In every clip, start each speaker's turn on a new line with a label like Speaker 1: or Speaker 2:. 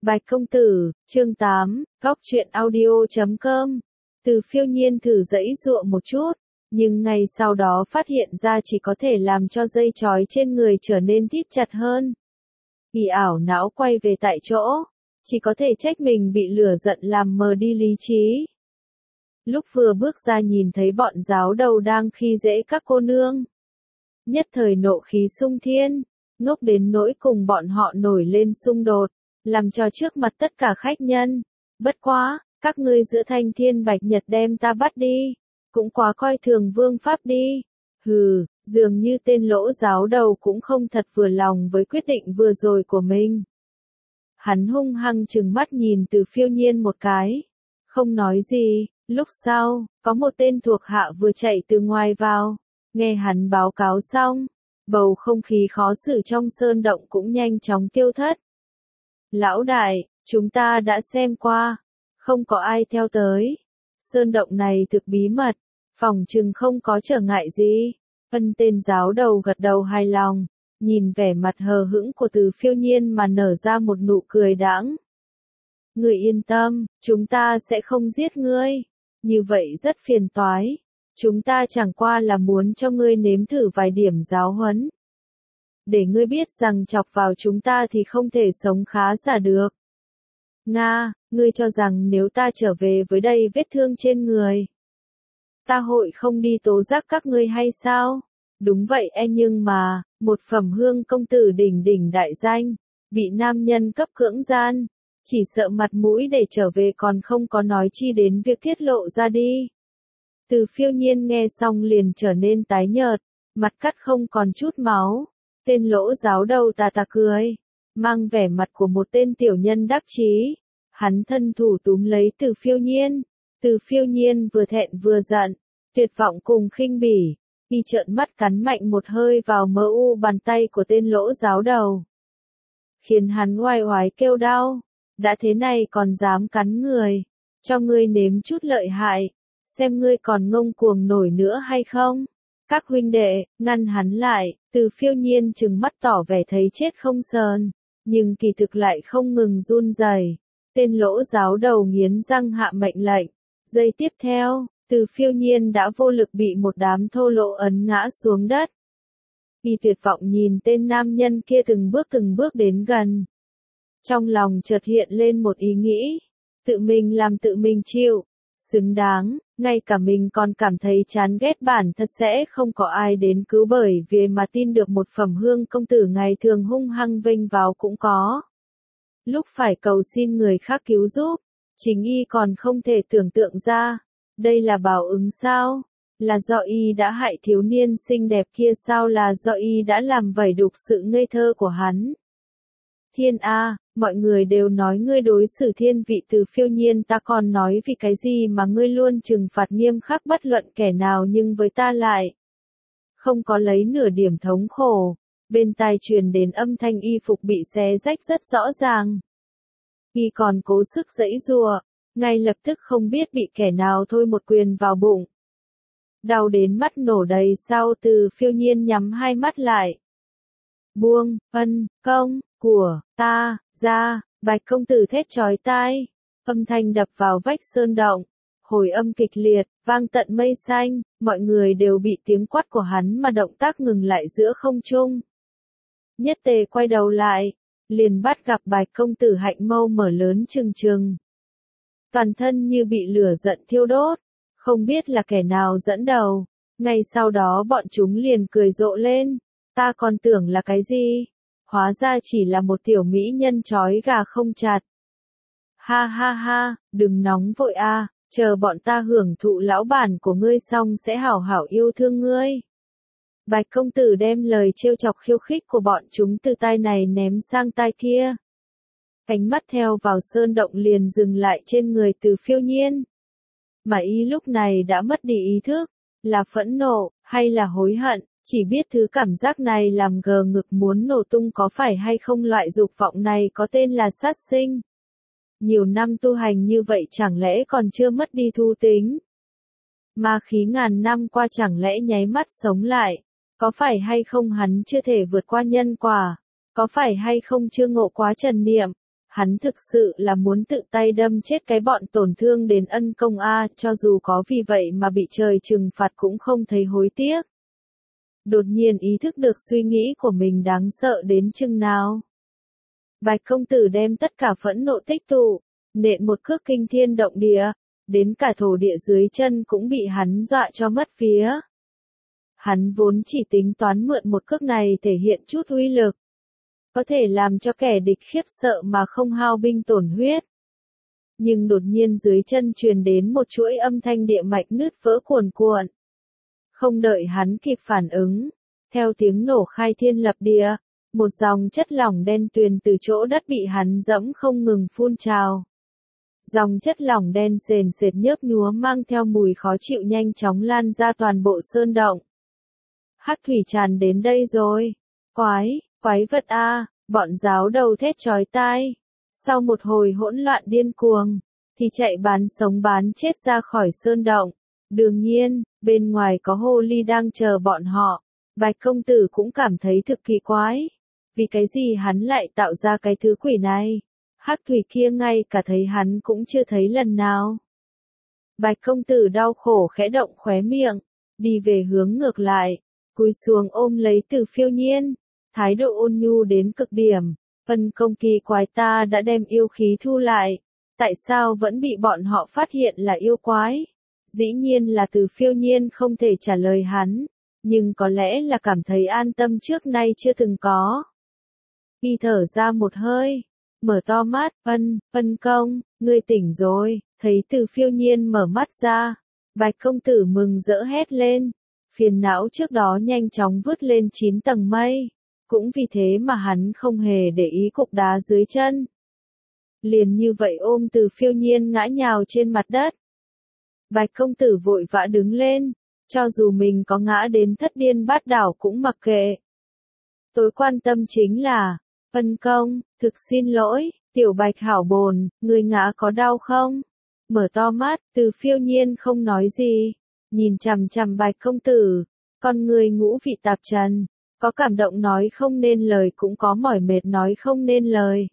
Speaker 1: Bạch công tử, chương 8, góc truyện audio.com. Từ Phiêu Nhiên thử giãy giụa một chút, nhưng ngay sau đó phát hiện ra chỉ có thể làm cho dây trói trên người trở nên thít chặt hơn. Y ảo não quay về tại chỗ, chỉ có thể trách mình bị lửa giận làm mờ đi lý trí. Lúc vừa bước ra nhìn thấy bọn giáo đầu đang khi dễ các cô nương, nhất thời nộ khí sung thiên, ngốc đến nỗi cùng bọn họ nổi lên xung đột, làm cho trước mặt tất cả khách nhân. Bất quá, các ngươi giữa Thanh Thiên Bạch Nhật đem ta bắt đi, cũng quá coi thường vương pháp đi. Hừ, dường như tên lỗ giáo đầu cũng không thật vừa lòng với quyết định vừa rồi của mình. Hắn hung hăng trừng mắt nhìn Từ Phiêu Nhiên một cái, không nói gì. Lúc sau, có một tên thuộc hạ vừa chạy từ ngoài vào, nghe hắn báo cáo xong, bầu không khí khó xử trong sơn động cũng nhanh chóng tiêu thất. Lão đại, chúng ta đã xem qua, không có ai theo tới. Sơn động này thực bí mật, phòng chừng không có trở ngại gì. Ân tên giáo đầu gật đầu hài lòng, nhìn vẻ mặt hờ hững của Từ Phiêu Nhiên mà nở ra một nụ cười đãng. Ngươi yên tâm, chúng ta sẽ không giết ngươi. Như vậy rất phiền toái. Chúng ta chẳng qua là muốn cho ngươi nếm thử vài điểm giáo huấn. Để ngươi biết rằng chọc vào chúng ta thì không thể sống khá giả được. Nga, ngươi cho rằng nếu ta trở về với đầy vết thương trên người, ta hội không đi tố giác các ngươi hay sao? Đúng vậy nhưng mà, một phẩm hương công tử đỉnh đỉnh đại danh, bị nam nhân cấp cưỡng gian, chỉ sợ mặt mũi để trở về còn không có nói chi đến việc tiết lộ ra đi. Từ Phiêu Nhiên nghe xong liền trở nên tái nhợt, mặt cắt không còn chút máu. Tên lỗ giáo đầu tà tà cười, mang vẻ mặt của một tên tiểu nhân đắc chí. Hắn thân thủ túm lấy Từ Phiêu Nhiên. Từ Phiêu Nhiên vừa thẹn vừa giận, tuyệt vọng cùng khinh bỉ, y trợn mắt cắn mạnh một hơi vào mỡ u bàn tay của tên lỗ giáo đầu, khiến hắn oai oái kêu đau. Đã thế này còn dám cắn người, cho ngươi nếm chút lợi hại, xem ngươi còn ngông cuồng nổi nữa hay không. Các huynh đệ, ngăn hắn lại. Từ Phiêu Nhiên trừng mắt tỏ vẻ thấy chết không sờn, nhưng kỳ thực lại không ngừng run rẩy. Tên lỗ giáo đầu nghiến răng hạ mệnh lệnh. Giây tiếp theo, Từ Phiêu Nhiên đã vô lực bị một đám thô lỗ ấn ngã xuống đất. Y tuyệt vọng nhìn tên nam nhân kia từng bước đến gần. Trong lòng chợt hiện lên một ý nghĩ, tự mình làm tự mình chịu, xứng đáng, ngay cả mình còn cảm thấy chán ghét bản thân sẽ không có ai đến cứu bởi vì mà tin được một phẩm hương công tử ngày thường hung hăng vênh vào cũng có. Lúc phải cầu xin người khác cứu giúp, chính y còn không thể tưởng tượng ra, đây là báo ứng sao? Là do y đã hại thiếu niên xinh đẹp kia sao, là do y đã làm vẩy đục sự ngây thơ của hắn? Thiên A, mọi người đều nói ngươi đối xử thiên vị Từ Phiêu Nhiên, ta còn nói vì cái gì mà ngươi luôn trừng phạt nghiêm khắc bất luận kẻ nào, nhưng với ta lại không có lấy nửa điểm thống khổ. Bên tai truyền đến âm thanh y phục bị xé rách rất rõ ràng. Y còn cố sức giãy giụa, ngay lập tức không biết bị kẻ nào thôi một quyền vào bụng. Đau đến mắt nổ đầy sau, Từ Phiêu Nhiên nhắm hai mắt lại. Buông, công của ta ra. Bạch công tử thét chói tai, âm thanh đập vào vách sơn động, hồi âm kịch liệt, vang tận mây xanh, mọi người đều bị tiếng quát của hắn mà động tác ngừng lại giữa không trung. Nhất Tề quay đầu lại, liền bắt gặp Bạch công tử hạnh mâu mở lớn trừng trừng, toàn thân như bị lửa giận thiêu đốt, không biết là kẻ nào dẫn đầu. Ngay sau đó bọn chúng liền cười rộ lên, ta còn tưởng là cái gì, hóa ra chỉ là một tiểu mỹ nhân trói gà không chặt. Ha ha ha, đừng nóng vội a, chờ bọn ta hưởng thụ lão bản của ngươi xong sẽ hảo hảo yêu thương ngươi. Bạch công tử đem lời trêu chọc khiêu khích của bọn chúng từ tai này ném sang tai kia. Ánh mắt theo vào sơn động liền dừng lại trên người Từ Phiêu Nhiên. Mà y lúc này đã mất đi ý thức, là phẫn nộ, hay là hối hận, chỉ biết thứ cảm giác này làm gờ ngực muốn nổ tung có phải hay không. Loại dục vọng này có tên là sát sinh. Nhiều năm tu hành như vậy chẳng lẽ còn chưa mất đi thu tính? Ma khí ngàn năm qua chẳng lẽ nháy mắt sống lại? Có phải hay không hắn chưa thể vượt qua nhân quả? Có phải hay không chưa ngộ quá trần niệm? Hắn thực sự là muốn tự tay đâm chết cái bọn tổn thương đến Ân Công a, cho dù có vì vậy mà bị trời trừng phạt cũng không thấy hối tiếc. Đột nhiên ý thức được suy nghĩ của mình đáng sợ đến chừng nào. Bạch công tử đem tất cả phẫn nộ tích tụ, nện một cước kinh thiên động địa, đến cả thổ địa dưới chân cũng bị hắn dọa cho mất vía. Hắn vốn chỉ tính toán mượn một cước này thể hiện chút uy lực, có thể làm cho kẻ địch khiếp sợ mà không hao binh tổn huyết. Nhưng đột nhiên dưới chân truyền đến một chuỗi âm thanh địa mạch nứt vỡ cuồn cuộn. Không đợi hắn kịp phản ứng, theo tiếng nổ khai thiên lập địa, một dòng chất lỏng đen tuyền từ chỗ đất bị hắn dẫm không ngừng phun trào. Dòng chất lỏng đen sền sệt nhớp nhúa mang theo mùi khó chịu nhanh chóng lan ra toàn bộ sơn động. Hắc thủy tràn đến đây rồi. Quái vật a, bọn giáo đầu thét chói tai. Sau một hồi hỗn loạn điên cuồng, thì chạy bán sống bán chết ra khỏi sơn động. Đương nhiên, bên ngoài có hồ ly đang chờ bọn họ. Bạch công tử cũng cảm thấy thực kỳ quái. Vì cái gì hắn lại tạo ra cái thứ quỷ này? Hắc thủy kia ngay cả thấy hắn cũng chưa thấy lần nào. Bạch công tử đau khổ khẽ động khóe miệng, đi về hướng ngược lại, cúi xuống ôm lấy Từ Phiêu Nhiên, thái độ ôn nhu đến cực điểm. Phân công kỳ quái, ta đã đem yêu khí thu lại, tại sao vẫn bị bọn họ phát hiện là yêu quái? Dĩ nhiên là Từ Phiêu Nhiên không thể trả lời hắn, nhưng có lẽ là cảm thấy an tâm trước nay chưa từng có. Y thở ra một hơi, mở to mắt, phân công, ngươi tỉnh rồi. Thấy Từ Phiêu Nhiên mở mắt ra, Bạch công tử mừng rỡ hét lên, phiền não trước đó nhanh chóng vứt lên 9 tầng mây, cũng vì thế mà hắn không hề để ý cục đá dưới chân. Liền như vậy ôm Từ Phiêu Nhiên ngã nhào trên mặt đất. Bạch công tử vội vã đứng lên, cho dù mình có ngã đến thất điên bát đảo cũng mặc kệ. Tối quan tâm chính là, phân công, thực xin lỗi, tiểu Bạch hảo bồn, người ngã có đau không? Mở to mắt, Từ Phiêu Nhiên không nói gì, nhìn chằm chằm Bạch công tử, con người ngũ vị tạp trần, có cảm động nói không nên lời cũng có mỏi mệt nói không nên lời.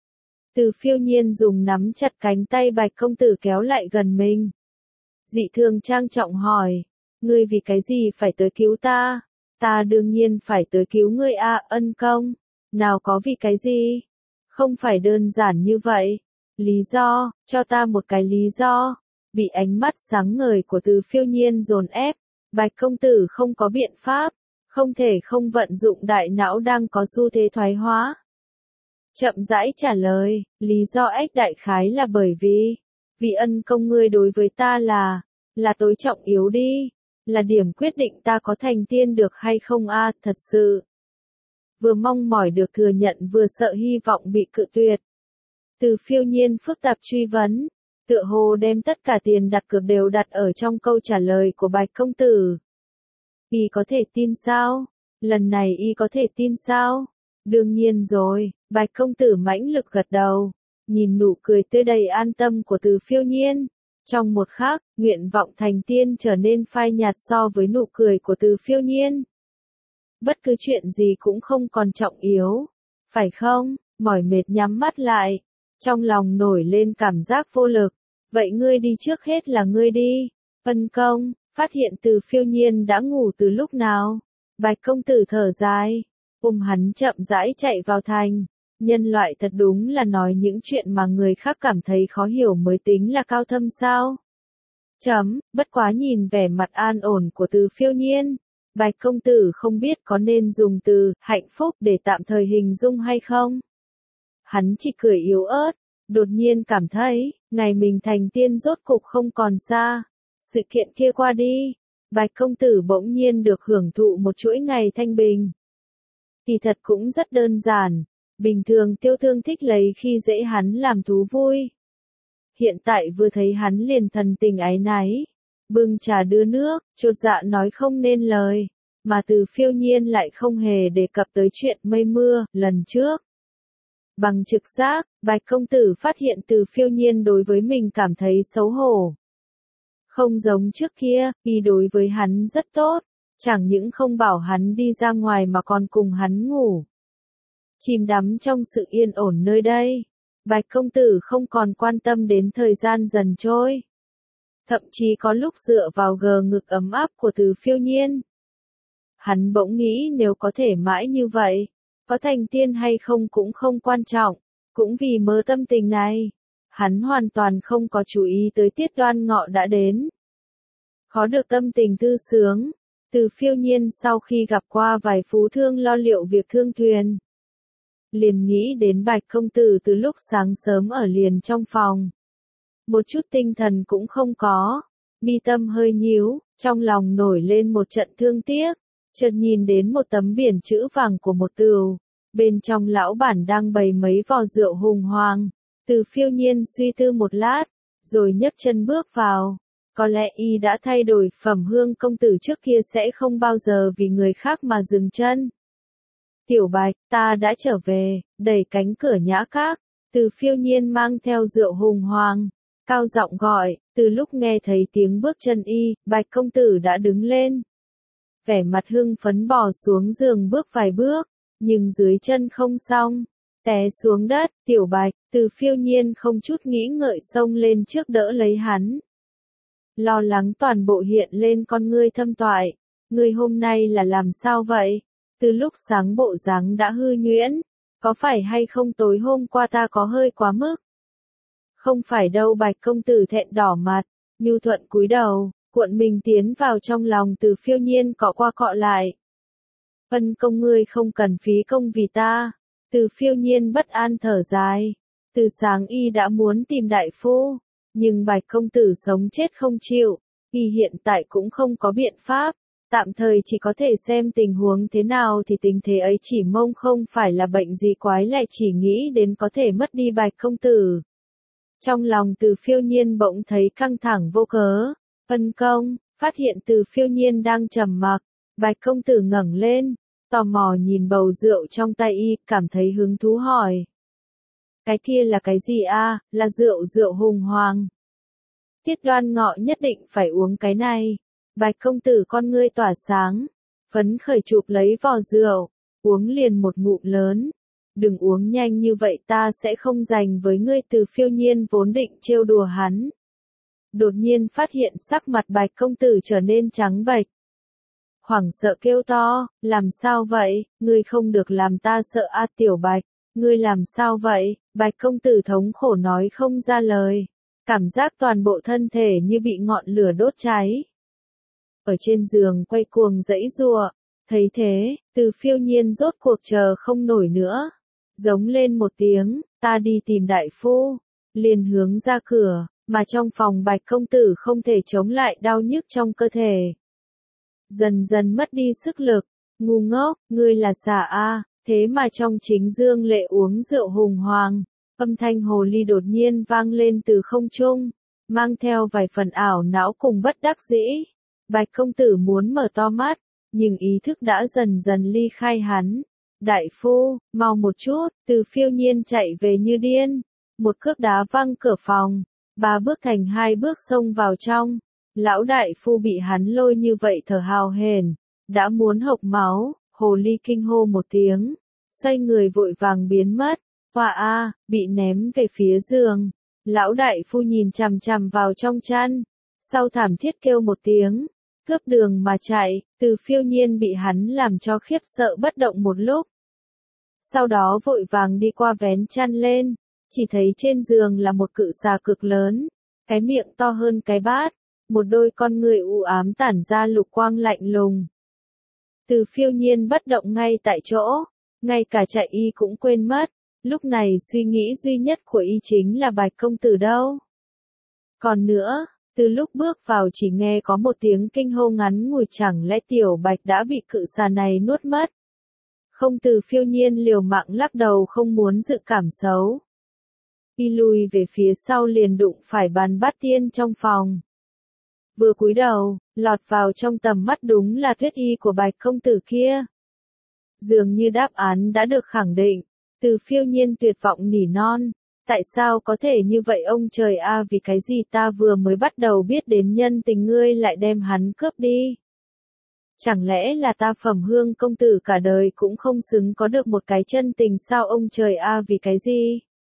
Speaker 1: Từ Phiêu Nhiên dùng nắm chặt cánh tay Bạch công tử kéo lại gần mình. Dị thường trang trọng hỏi, ngươi vì cái gì phải tới cứu ta? Ta đương nhiên phải tới cứu ngươi a, Ân công. Nào có vì cái gì? Không phải đơn giản như vậy. Lý do, cho ta một cái lý do. Bị ánh mắt sáng ngời của Từ Phiêu Nhiên dồn ép, Bạch công tử không có biện pháp, không thể không vận dụng đại não đang có xu thế thoái hóa. Chậm rãi trả lời, lý do ếch đại khái là bởi vì ân công ngươi đối với ta là tối trọng yếu đi, là điểm quyết định ta có thành tiên được hay không a, thật sự. Vừa mong mỏi được thừa nhận vừa sợ hy vọng bị cự tuyệt. Từ Phiêu Nhiên phức tạp truy vấn, tựa hồ đem tất cả tiền đặt cược đều đặt ở trong câu trả lời của Bạch công tử. Y có thể tin sao? Lần này y có thể tin sao? Đương nhiên rồi, Bạch công tử mãnh lực gật đầu, nhìn nụ cười tươi đầy an tâm của Từ Phiêu Nhiên. Trong một khắc, nguyện vọng thành tiên trở nên phai nhạt so với nụ cười của Từ Phiêu Nhiên. Bất cứ chuyện gì cũng không còn trọng yếu, phải không? Mỏi mệt nhắm mắt lại, trong lòng nổi lên cảm giác vô lực. Vậy ngươi đi trước hết là ngươi đi. Phân công, phát hiện Từ Phiêu Nhiên đã ngủ từ lúc nào. Bạch công tử thở dài, ôm hắn chậm rãi chạy vào thành. Nhân loại thật đúng là nói những chuyện mà người khác cảm thấy khó hiểu mới tính là cao thâm sao. Bất quá nhìn vẻ mặt an ổn của Từ Phiêu Nhiên, Bạch công tử không biết có nên dùng từ hạnh phúc để tạm thời hình dung hay không. Hắn chỉ cười yếu ớt, đột nhiên cảm thấy, ngày mình thành tiên rốt cục không còn xa. Sự kiện kia qua đi, Bạch công tử bỗng nhiên được hưởng thụ một chuỗi ngày thanh bình. Kỳ thật cũng rất đơn giản, bình thường Tiêu Thương thích lấy khi dễ hắn làm thú vui. Hiện tại vừa thấy hắn liền thần tình áy náy, bưng trà đưa nước, chột dạ nói không nên lời, mà Từ Phiêu Nhiên lại không hề đề cập tới chuyện mây mưa, lần trước. Bằng trực giác, Bạch công tử phát hiện Từ Phiêu Nhiên đối với mình cảm thấy xấu hổ. Không giống trước kia, y đối với hắn rất tốt, chẳng những không bảo hắn đi ra ngoài mà còn cùng hắn ngủ. Chìm đắm trong sự yên ổn nơi đây, Bạch công tử không còn quan tâm đến thời gian dần trôi. Thậm chí có lúc dựa vào gờ ngực ấm áp của Từ Phiêu Nhiên. Hắn bỗng nghĩ nếu có thể mãi như vậy, có thành tiên hay không cũng không quan trọng, cũng vì mớ tâm tình này. Hắn hoàn toàn không có chú ý tới Tiết Đoan Ngọ đã đến. Khó được tâm tình thư sướng, Từ Phiêu Nhiên sau khi gặp qua vài phú thương lo liệu việc thương thuyền. Liền nghĩ đến Bạch công tử từ lúc sáng sớm ở liền trong phòng. Một chút tinh thần cũng không có, mi tâm hơi nhíu, trong lòng nổi lên một trận thương tiếc, chợt nhìn đến một tấm biển chữ vàng của một tửu, bên trong lão bản đang bày mấy vò rượu hùng hoàng. Từ Phiêu Nhiên suy tư một lát, rồi nhấc chân bước vào. Có lẽ y đã thay đổi phẩm hương công tử trước kia sẽ không bao giờ vì người khác mà dừng chân. Tiểu Bạch, ta đã trở về, đẩy cánh cửa nhã các, Từ Phiêu Nhiên mang theo rượu hùng hoàng, cao giọng gọi, từ lúc nghe thấy tiếng bước chân y, Bạch công tử đã đứng lên. Vẻ mặt hưng phấn bò xuống giường bước vài bước, nhưng dưới chân không xong, té xuống đất. Tiểu Bạch, Từ Phiêu Nhiên không chút nghĩ ngợi xông lên trước đỡ lấy hắn. Lo lắng toàn bộ hiện lên con ngươi thâm toại, ngươi hôm nay là làm sao vậy? Từ lúc sáng bộ dáng đã hư nhuyễn, có phải hay không tối hôm qua ta có hơi quá mức? Không phải đâu. Bạch công tử thẹn đỏ mặt, nhu thuận cúi đầu, cuộn mình tiến vào trong lòng Từ Phiêu Nhiên cọ qua cọ lại. Ân công ngươi không cần phí công vì ta. Từ Phiêu Nhiên bất an thở dài. Từ sáng y đã muốn tìm đại phu, nhưng Bạch công tử sống chết không chịu, y hiện tại cũng không có biện pháp, tạm thời chỉ có thể xem tình huống thế nào thì tình thế ấy, chỉ mong không phải là bệnh gì quái lại chỉ nghĩ đến có thể mất đi Bạch công tử. Trong lòng Từ Phiêu Nhiên bỗng thấy căng thẳng vô cớ. Ân công, phát hiện Từ Phiêu Nhiên đang trầm mặc, Bạch công tử ngẩng lên, tò mò nhìn bầu rượu trong tay y, cảm thấy hứng thú hỏi. Cái kia là cái gì a? Là rượu hùng hoàng. Tiết Đoan Ngọ nhất định phải uống cái này. Bạch công tử con ngươi tỏa sáng, phấn khởi chụp lấy vò rượu, uống liền một ngụm lớn. Đừng uống nhanh như vậy, ta sẽ không dành với ngươi. Từ Phiêu Nhiên vốn định trêu đùa hắn. Đột nhiên phát hiện sắc mặt Bạch công tử trở nên trắng bệch. Hoảng sợ kêu to, làm sao vậy, ngươi không được làm ta sợ a. Tiểu Bạch, ngươi làm sao vậy? Bạch công tử thống khổ nói không ra lời, cảm giác toàn bộ thân thể như bị ngọn lửa đốt cháy. Ở trên giường quay cuồng giãy giụa, thấy thế, Từ Phiêu Nhiên rốt cuộc chờ không nổi nữa, giống lên một tiếng, ta đi tìm đại phu, liền hướng ra cửa, mà trong phòng Bạch công tử không thể chống lại đau nhức trong cơ thể. Dần dần mất đi sức lực, ngu ngốc, ngươi là xà a, thế mà trong chính dương lệ uống rượu hùng hoàng. Âm thanh hồ ly đột nhiên vang lên từ không trung, mang theo vài phần ảo não cùng bất đắc dĩ. Bạch công tử muốn mở to mắt, nhưng ý thức đã dần dần ly khai hắn. Đại phu, mau một chút. Từ Phiêu Nhiên chạy về như điên, một cước đá văng cửa phòng, 3 bước thành 2 bước xông vào trong. Lão đại phu bị hắn lôi như vậy thở hào hển, đã muốn hộc máu. Hồ ly kinh hô một tiếng, xoay người vội vàng biến mất. Hoa a, bị ném về phía giường. Lão đại phu nhìn chằm chằm vào trong chăn, sau thảm thiết kêu một tiếng, cướp đường mà chạy. Từ Phiêu Nhiên bị hắn làm cho khiếp sợ bất động một lúc. Sau đó vội vàng đi qua vén chăn lên, chỉ thấy trên giường là một cự xà cực lớn, cái miệng to hơn cái bát, một đôi con người u ám tản ra lục quang lạnh lùng. Từ Phiêu Nhiên bất động ngay tại chỗ, ngay cả chạy y cũng quên mất. Lúc này suy nghĩ duy nhất của y chính là Bạch công tử đâu. Còn nữa, từ lúc bước vào chỉ nghe có một tiếng kinh hô ngắn ngủi, chẳng lẽ Tiểu Bạch đã bị cự xà này nuốt mất? Không. Từ Phiêu Nhiên liều mạng lắc đầu không muốn dự cảm xấu. Y lùi về phía sau liền đụng phải bàn bát tiên trong phòng. Vừa cúi đầu, lọt vào trong tầm mắt đúng là Tuyết Y của Bạch công tử kia. Dường như đáp án đã được khẳng định. Từ Phiêu Nhiên tuyệt vọng nỉ non, tại sao có thể như vậy ông trời a, vì cái gì ta vừa mới bắt đầu biết đến nhân tình ngươi lại đem hắn cướp đi? Chẳng lẽ là ta Phẩm Hương công tử cả đời cũng không xứng có được một cái chân tình sao ông trời a, vì cái gì?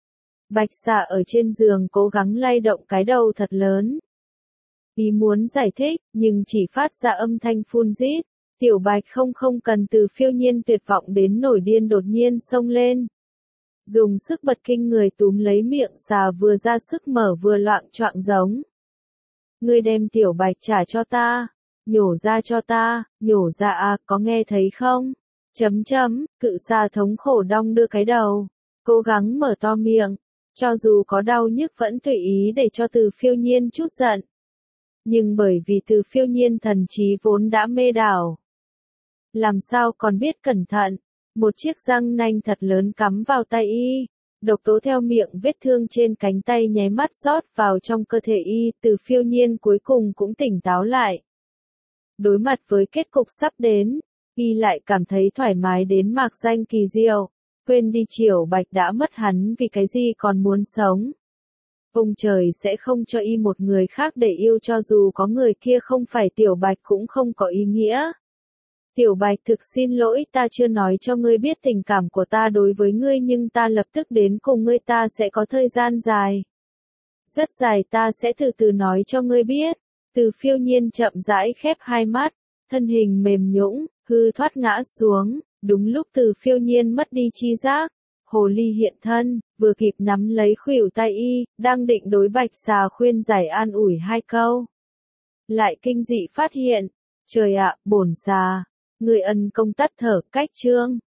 Speaker 1: Bạch Xà ở trên giường cố gắng lay động cái đầu thật lớn. Ý muốn giải thích, nhưng chỉ phát ra âm thanh phun rít. Tiểu Bạch không cần, Từ Phiêu Nhiên tuyệt vọng đến nổi điên đột nhiên xông lên. Dùng sức bật kinh người túm lấy miệng xà, vừa ra sức mở vừa loạng choạng giống. Ngươi đem Tiểu Bạch trả cho ta, nhổ ra cho ta, nhổ ra à, có nghe thấy không? Cự xà thống khổ đong đưa cái đầu, cố gắng mở to miệng, cho dù có đau nhức vẫn tùy ý để cho Từ Phiêu Nhiên chút giận. Nhưng bởi vì Từ Phiêu Nhiên thần trí vốn đã mê đảo, làm sao còn biết cẩn thận, một chiếc răng nanh thật lớn cắm vào tay y, độc tố theo miệng vết thương trên cánh tay nháy mắt rót vào trong cơ thể y, Từ Phiêu Nhiên cuối cùng cũng tỉnh táo lại. Đối mặt với kết cục sắp đến, y lại cảm thấy thoải mái đến mạc danh kỳ diệu, quên đi Tiểu Bạch đã mất hắn vì cái gì còn muốn sống. Ông trời sẽ không cho y một người khác để yêu, cho dù có người kia không phải Tiểu Bạch cũng không có ý nghĩa. Tiểu Bạch, thực xin lỗi, ta chưa nói cho ngươi biết tình cảm của ta đối với ngươi, nhưng ta lập tức đến cùng ngươi, ta sẽ có thời gian dài. Rất dài, ta sẽ từ từ nói cho ngươi biết. Từ Phiêu Nhiên chậm rãi khép hai mắt, thân hình mềm nhũn, hư thoát ngã xuống, đúng lúc Từ Phiêu Nhiên mất đi chi giác. Hồ ly hiện thân, vừa kịp nắm lấy khuỷu tay y, đang định đối Bạch Xà khuyên giải an ủi hai câu. Lại kinh dị phát hiện, trời ạ, bổn xà, người ân công tắt thở, cách chương.